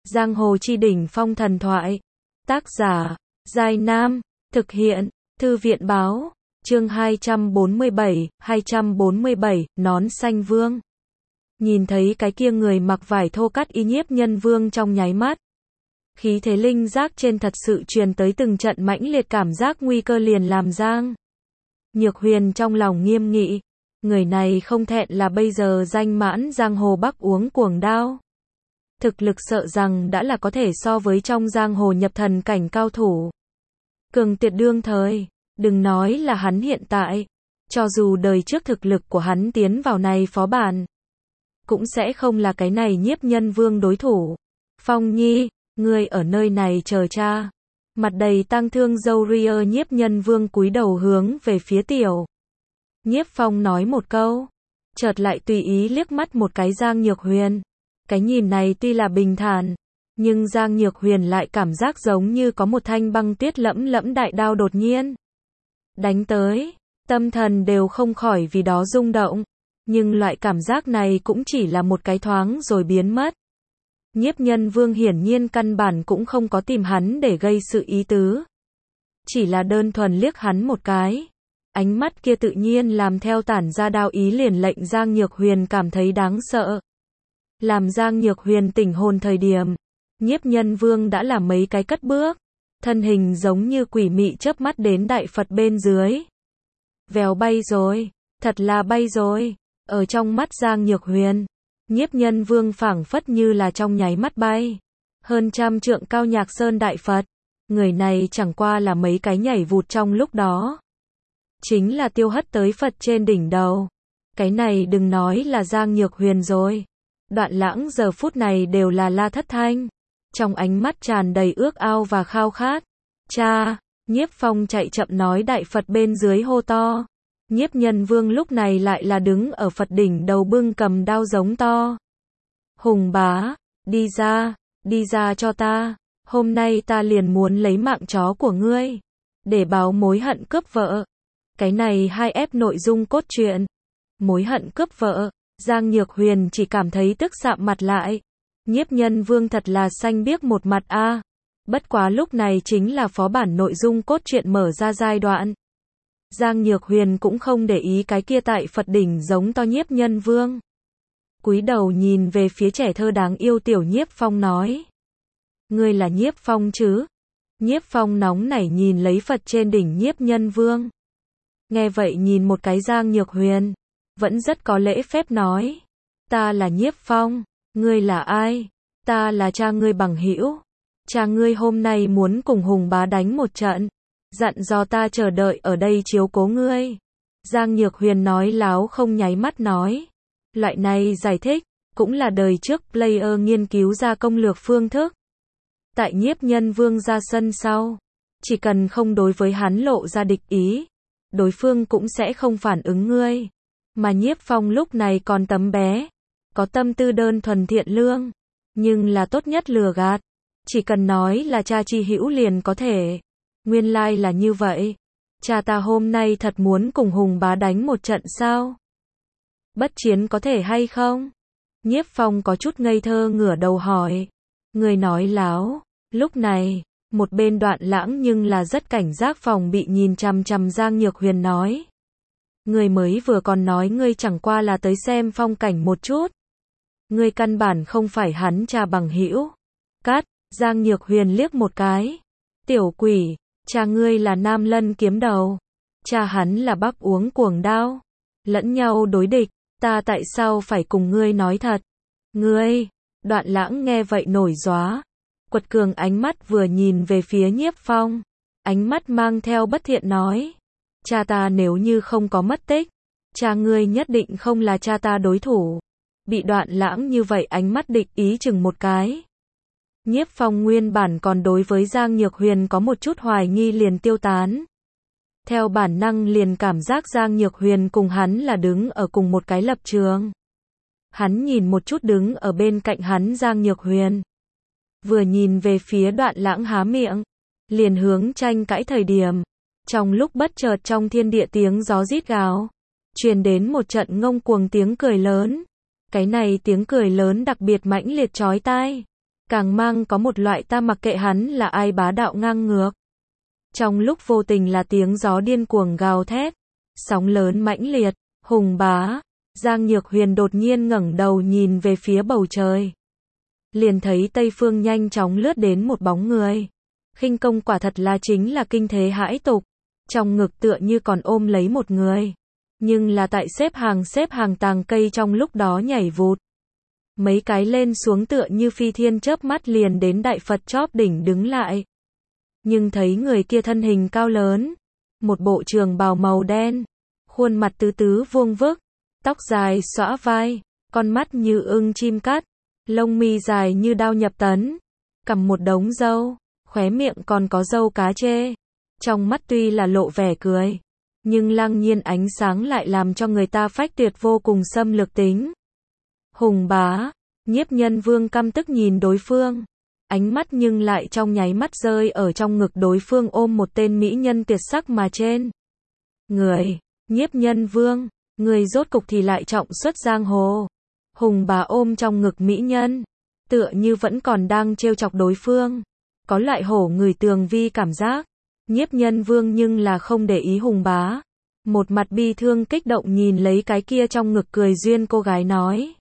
Giang hồ chi đỉnh phong thần thoại. Tác giả, Giai Nam. Thực hiện, Thư viện báo. Chương 247, nón xanh vương. Nhìn thấy cái kia người mặc vải thô cắt y Nhiếp Nhân Vương trong nháy mắt. Khí thế linh giác trên thật sự truyền tới từng trận mãnh liệt cảm giác nguy cơ liền làm Giang Nhược Huyền trong lòng nghiêm nghị. Người này không thẹn là bây giờ danh mãn giang hồ bắc uống cuồng đao. Thực lực sợ rằng đã là có thể so với trong giang hồ nhập thần cảnh cao thủ. Cường tuyệt đương thời, đừng nói là hắn hiện tại, cho dù đời trước thực lực của hắn tiến vào này phó bản, cũng sẽ không là cái này Nhiếp Nhân Vương đối thủ. Phong Nhi, ngươi ở nơi này chờ cha. Mặt đầy tang thương râu ria Nhiếp Nhân Vương cúi đầu hướng về phía Tiểu Nhiếp Phong nói một câu, chợt lại tùy ý liếc mắt một cái Giang Nhược Huyền. Cái nhìn này tuy là bình thản, nhưng Giang Nhược Huyền lại cảm giác giống như có một thanh băng tuyết lẫm lẫm đại đao đột nhiên đánh tới, tâm thần đều không khỏi vì đó rung động, nhưng loại cảm giác này cũng chỉ là một cái thoáng rồi biến mất. Nhiếp Nhân Vương hiển nhiên căn bản cũng không có tìm hắn để gây sự ý tứ, chỉ là đơn thuần liếc hắn một cái. Ánh mắt kia tự nhiên làm theo tản ra đao ý liền lệnh Giang Nhược Huyền cảm thấy đáng sợ. Làm Giang Nhược Huyền tỉnh hồn thời điểm, Nhiếp Nhân Vương đã làm mấy cái cất bước, thân hình giống như quỷ mị chớp mắt đến Đại Phật bên dưới. Vèo bay rồi, thật là bay rồi. Ở trong mắt Giang Nhược Huyền, Nhiếp Nhân Vương phảng phất như là trong nháy mắt bay. Hơn trăm trượng cao Nhạc Sơn Đại Phật, người này chẳng qua là mấy cái nhảy vụt trong lúc đó. Chính là tiêu hất tới Phật trên đỉnh đầu. Cái này đừng nói là Giang Nhược Huyền rồi. Đoạn Lãng giờ phút này đều là la thất thanh. Trong ánh mắt tràn đầy ước ao và khao khát. Cha, Nhiếp Phong chạy chậm nói Đại Phật bên dưới hô to. Nhiếp Nhân Vương lúc này lại là đứng ở Phật đỉnh đầu bưng cầm đao giống to. Hùng bá, đi ra cho ta. Hôm nay ta liền muốn lấy mạng chó của ngươi, để báo mối hận cướp vợ. Cái này hai ép nội dung cốt truyện. Mối hận cướp vợ, Giang Nhược Huyền chỉ cảm thấy tức sạm mặt lại. Nhiếp Nhân Vương thật là xanh biếc một mặt a. Bất quá lúc này chính là phó bản nội dung cốt truyện mở ra giai đoạn. Giang Nhược Huyền cũng không để ý cái kia tại Phật đỉnh giống to Nhiếp Nhân Vương. Cúi đầu nhìn về phía trẻ thơ đáng yêu Tiểu Nhiếp Phong nói. Ngươi là Nhiếp Phong chứ? Nhiếp Phong nóng nảy nhìn lấy Phật trên đỉnh Nhiếp Nhân Vương. Nghe vậy nhìn một cái Giang Nhược Huyền, vẫn rất có lễ phép nói. Ta là Nhiếp Phong, ngươi là ai? Ta là cha ngươi bằng hữu. Cha ngươi hôm nay muốn cùng Hùng bá đánh một trận, dặn dò ta chờ đợi ở đây chiếu cố ngươi. Giang Nhược Huyền nói láo không nháy mắt nói. Loại này giải thích, cũng là đời trước player nghiên cứu ra công lược phương thức. Tại Nhiếp Nhân Vương ra sân sau, chỉ cần không đối với hắn lộ ra địch ý, đối phương cũng sẽ không phản ứng ngươi. Mà Nhiếp Phong lúc này còn tấm bé, có tâm tư đơn thuần thiện lương, nhưng là tốt nhất lừa gạt. Chỉ cần nói là cha chi hữu liền có thể. Nguyên lai là như vậy. Cha ta hôm nay thật muốn cùng Hùng bá đánh một trận sao? Bất chiến có thể hay không? Nhiếp Phong có chút ngây thơ ngửa đầu hỏi. Người nói láo. Lúc này, một bên Đoạn Lãng nhưng là rất cảnh giác phòng bị nhìn chằm chằm Giang Nhược Huyền nói. Người mới vừa còn nói ngươi chẳng qua là tới xem phong cảnh một chút. Ngươi căn bản không phải hắn cha bằng hữu. Cắt, Giang Nhược Huyền liếc một cái. Tiểu quỷ, cha ngươi là Nam Lân kiếm đầu. Cha hắn là Bắc uống cuồng đao. Lẫn nhau đối địch, ta tại sao phải cùng ngươi nói thật? Ngươi, Đoạn Lãng nghe vậy nổi gióa. Quật cường ánh mắt vừa nhìn về phía Nhiếp Phong. Ánh mắt mang theo bất thiện nói. Cha ta nếu như không có mất tích, cha ngươi nhất định không là cha ta đối thủ. Bị Đoạn Lãng như vậy ánh mắt địch ý chừng một cái. Nhiếp Phong nguyên bản còn đối với Giang Nhược Huyền có một chút hoài nghi liền tiêu tán. Theo bản năng liền cảm giác Giang Nhược Huyền cùng hắn là đứng ở cùng một cái lập trường. Hắn nhìn một chút đứng ở bên cạnh hắn Giang Nhược Huyền. Vừa nhìn về phía Đoạn Lãng há miệng, liền hướng tranh cãi thời điểm. Trong lúc bất chợt trong thiên địa tiếng gió rít gào, truyền đến một trận ngông cuồng tiếng cười lớn. Cái này tiếng cười lớn đặc biệt mãnh liệt chói tai. càng mang có một loại ta mặc kệ hắn là ai bá đạo ngang ngược. Trong lúc vô tình là tiếng gió điên cuồng gào thét, sóng lớn mãnh liệt, Hùng Bá, Giang Nhược Huyền đột nhiên ngẩng đầu nhìn về phía bầu trời. Liền thấy tây phương nhanh chóng lướt đến một bóng người. Khinh công quả thật là chính là kinh thế hãi tục, trong ngực tựa như còn ôm lấy một người. Nhưng là tại xếp hàng tàng cây trong lúc đó nhảy vụt. Mấy cái lên xuống tựa như phi thiên chớp mắt liền đến Đại Phật chóp đỉnh đứng lại. Nhưng thấy người kia thân hình cao lớn, một bộ trường bào màu đen, khuôn mặt tứ tứ vuông vức, tóc dài xõa vai, con mắt như ưng chim cắt, lông mi dài như đao nhập tấn, cầm một đống râu, khóe miệng còn có râu cá trê. Trong mắt tuy là lộ vẻ cười, nhưng lăng nhiên ánh sáng lại làm cho người ta phách tuyệt vô cùng xâm lược tính. Hùng Bá, Nhiếp Nhân Vương căm tức nhìn đối phương, ánh mắt nhưng lại trong nháy mắt rơi ở trong ngực đối phương ôm một tên mỹ nhân tuyệt sắc mà trên. Người, Nhiếp Nhân Vương, người rốt cục thì lại trọng xuất giang hồ. Hùng Bá ôm trong ngực mỹ nhân, tựa như vẫn còn đang trêu chọc đối phương, có loại hổ người tường vi cảm giác. Nhiếp Nhân Vương nhưng là không để ý Hùng Bá, một mặt bi thương kích động nhìn lấy cái kia trong ngực cười duyên cô gái nói.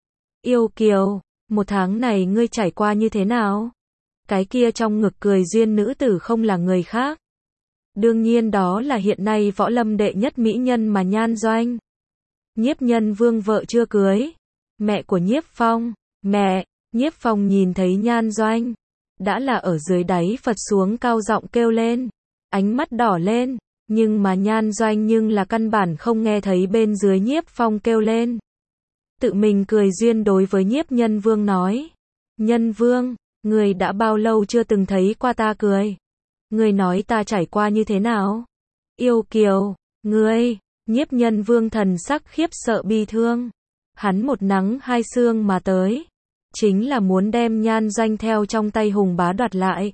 Yêu kiều, một tháng này ngươi trải qua như thế nào? Cái kia trong ngực cười duyên nữ tử không là người khác. Đương nhiên đó là hiện nay võ lâm đệ nhất mỹ nhân mà Nhan Doanh. Nhiếp Nhân Vương vợ chưa cưới, mẹ của Nhiếp Phong. Mẹ, Nhiếp Phong nhìn thấy Nhan Doanh, đã là ở dưới đáy Phật xuống cao giọng kêu lên, ánh mắt đỏ lên, nhưng mà Nhan Doanh nhưng là căn bản không nghe thấy bên dưới Nhiếp Phong kêu lên. Tự mình cười duyên đối với Nhiếp Nhân Vương nói, Nhân Vương, người đã bao lâu chưa từng thấy qua ta cười? Người nói ta trải qua như thế nào? Yêu kiều, ngươi, Nhiếp Nhân Vương thần sắc khiếp sợ bi thương. Hắn một nắng hai sương mà tới, chính là muốn đem Nhan Doanh theo trong tay Hùng Bá đoạt lại.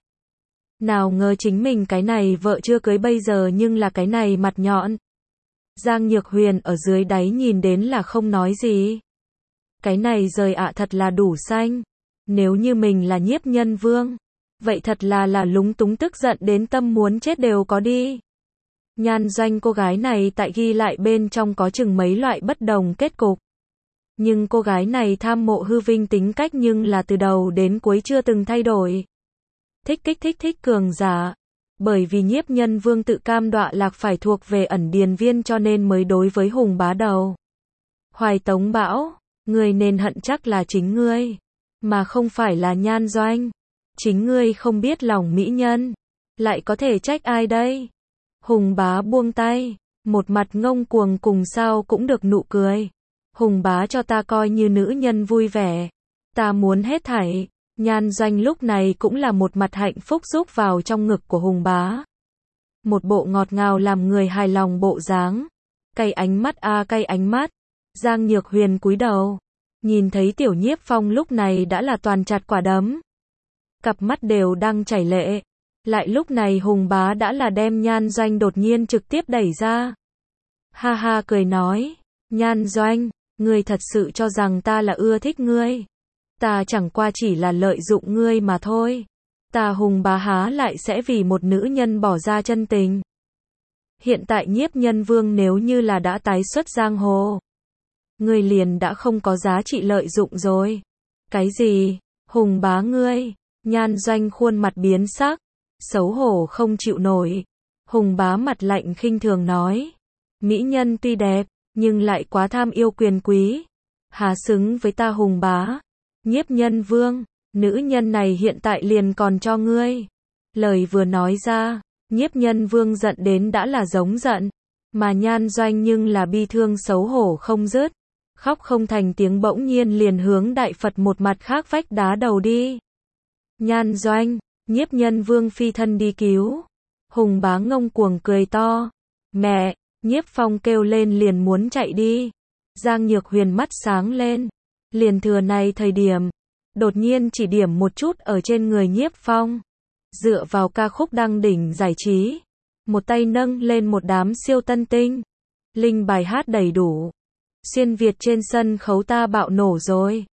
Nào ngờ chính mình cái này vợ chưa cưới bây giờ nhưng là cái này mặt nhọn. Giang Nhược Huyền ở dưới đáy nhìn đến là không nói gì. Cái này rời ạ thật là đủ xanh. Nếu như mình là Nhiếp Nhân Vương, vậy thật là lúng túng tức giận đến tâm muốn chết đều có đi. Nhan Doanh cô gái này tại ghi lại bên trong có chừng mấy loại bất đồng kết cục. Nhưng cô gái này tham mộ hư vinh tính cách nhưng là từ đầu đến cuối chưa từng thay đổi. Thích cường giả. Bởi vì Nhiếp Nhân Vương tự cam đọa lạc phải thuộc về ẩn điền viên cho nên mới đối với Hùng Bá đầu. Hoài Tống bảo, người nên hận chắc là chính ngươi, mà không phải là Nhan Doanh. Chính ngươi không biết lòng mỹ nhân, lại có thể trách ai đây? Hùng Bá buông tay, một mặt ngông cuồng cùng sao cũng được nụ cười. Hùng Bá cho ta coi như nữ nhân vui vẻ, ta muốn hết thảy. Nhan Doanh lúc này cũng là một mặt hạnh phúc rúc vào trong ngực của Hùng Bá. Một bộ ngọt ngào làm người hài lòng bộ dáng. Cay ánh mắt cay ánh mắt. Giang Nhược Huyền cúi đầu, nhìn thấy Tiểu Nhiếp Phong lúc này đã là toàn chặt quả đấm. Cặp mắt đều đang chảy lệ. Lại lúc này Hùng Bá đã là đem Nhan Doanh đột nhiên trực tiếp đẩy ra. Ha ha cười nói, Nhan Doanh, ngươi thật sự cho rằng ta là ưa thích ngươi. Ta chẳng qua chỉ là lợi dụng ngươi mà thôi. Ta Hùng Bá há lại sẽ vì một nữ nhân bỏ ra chân tình. Hiện tại Nhiếp Nhân Vương nếu như là đã tái xuất giang hồ, ngươi liền đã không có giá trị lợi dụng rồi. Cái gì? Hùng Bá ngươi? Nhan Doanh khuôn mặt biến sắc, xấu hổ không chịu nổi. Hùng Bá mặt lạnh khinh thường nói, mỹ nhân tuy đẹp, nhưng lại quá tham yêu quyền quý. Há xứng với ta Hùng Bá? Nhiếp Nhân Vương, nữ nhân này hiện tại liền còn cho ngươi. Lời vừa nói ra, Nhiếp Nhân Vương giận đến đã là giống giận, mà Nhan Doanh nhưng là bi thương xấu hổ không dứt, khóc không thành tiếng bỗng nhiên liền hướng Đại Phật một mặt khác vách đá đầu đi. Nhan Doanh, Nhiếp Nhân Vương phi thân đi cứu. Hùng Bá ngông cuồng cười to, mẹ, Nhiếp Phong kêu lên liền muốn chạy đi. Giang Nhược Huyền mắt sáng lên, liền thừa này thời điểm, đột nhiên chỉ điểm một chút ở trên người Nhiếp Phong. Dựa vào ca khúc đăng đỉnh giải trí, một tay nâng lên một đám siêu tân tinh. Linh bài hát đầy đủ. Xuyên Việt trên sân khấu ta bạo nổ rồi.